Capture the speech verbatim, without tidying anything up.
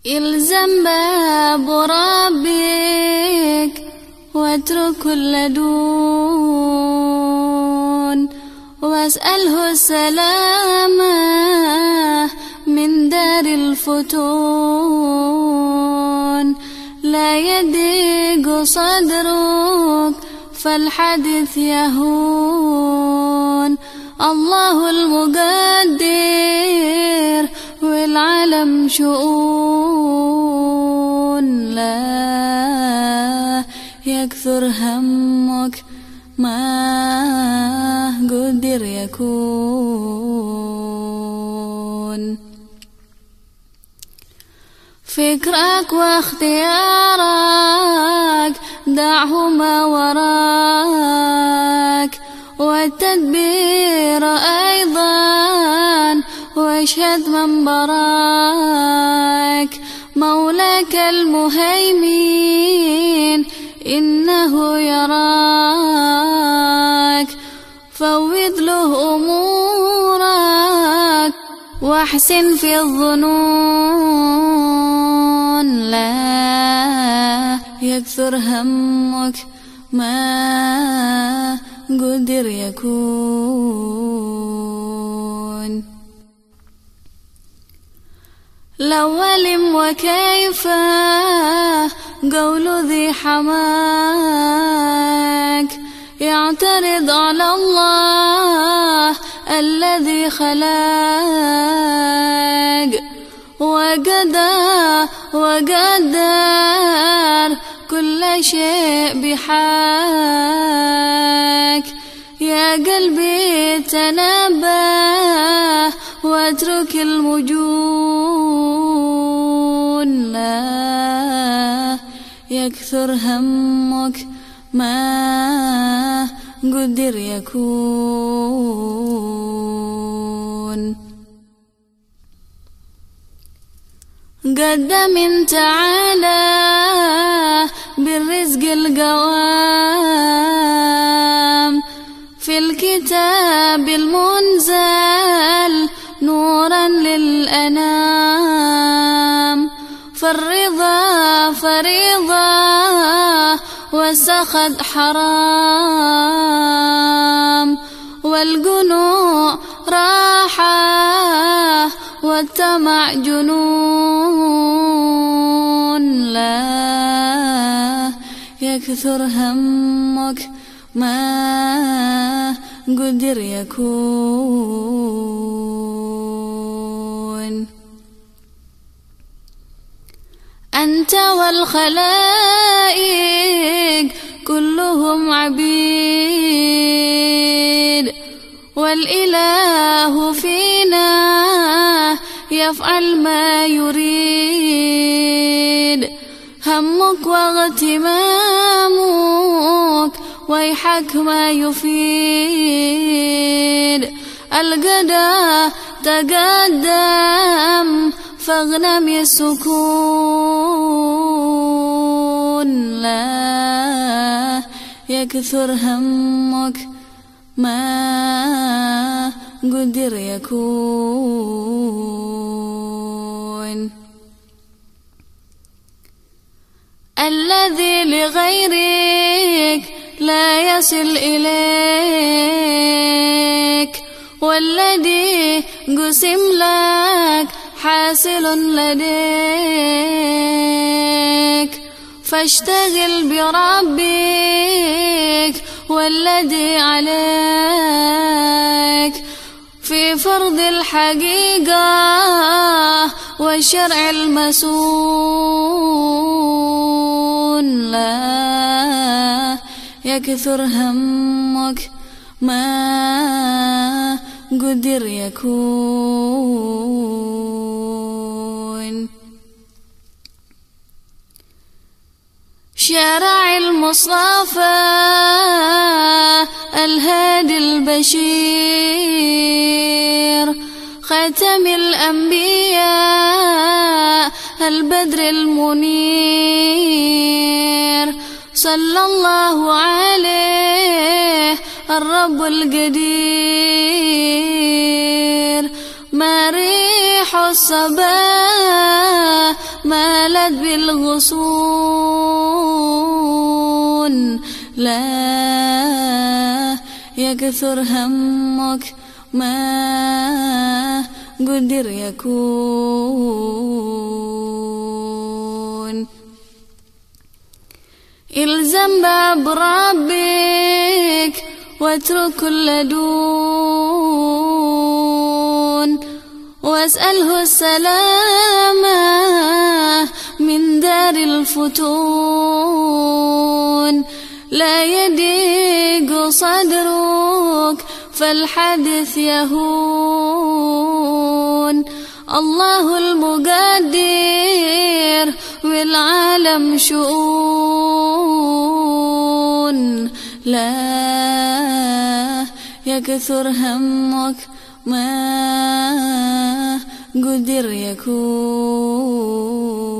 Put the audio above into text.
إلزم باب ربك واترك كل دون، واسأله السلامة من دار الفتون. لا يضيق صدرك فالحديث يهون، الله المقدر والعالم شؤون. لا يكثر همك ما قدر يكون. فكرك واختيارك دعهما وراك، والتدبير أيضا واشهد من براك. مولاك المهيمن إنه يراك، فوض له أمورك واحسن في الظنون. لا يكثر همك ما قدر يكون. لو علم وكيف قول ذي حماك، يعترض على الله الذي خلاك، وقدر وقدر كل شيء بحاك. يا قلبي تنبه واترك المجون. لا يكثر همك ما قدر يكون. قدم تعالى بالرزق القوام، في الكتاب المنزل نورا للأنام. فالرضا فريضة والسخط حرام، والقنوع راحة والطمع جنون. لا يكثر همك ما قدر يكون. أنت والخلائق كلهم عبيد، والإله فينا يفعل ما يريد. همك واغتمامك ويحك ما يفيد. القدر تقدم فاغنم السكون. لا يكثر همك ما قدر يكون. الذي لغيرك لا يصل إليك، والذي قسم لك حاصل لديك. فاشتغل بربك والذي عليك، في فرض الحقيقة والشرع المسون. لا يكثر همك ما قدر يكون. شرع المصطفى الهادي البشير، ختم الأنبياء البدر المنير. صلى الله عليه الرب القدير. ما ريح الصبا مالت بالغصون. لا يكثر همك ما قدر يكون. الزم باب ربك واترك كل دون، واسأله السلامة من دار الفتون. لا يضيق صدرك فالحدث يهون. الله المقدر والعالم شؤون. لا يكثر همك ما قدر يكون.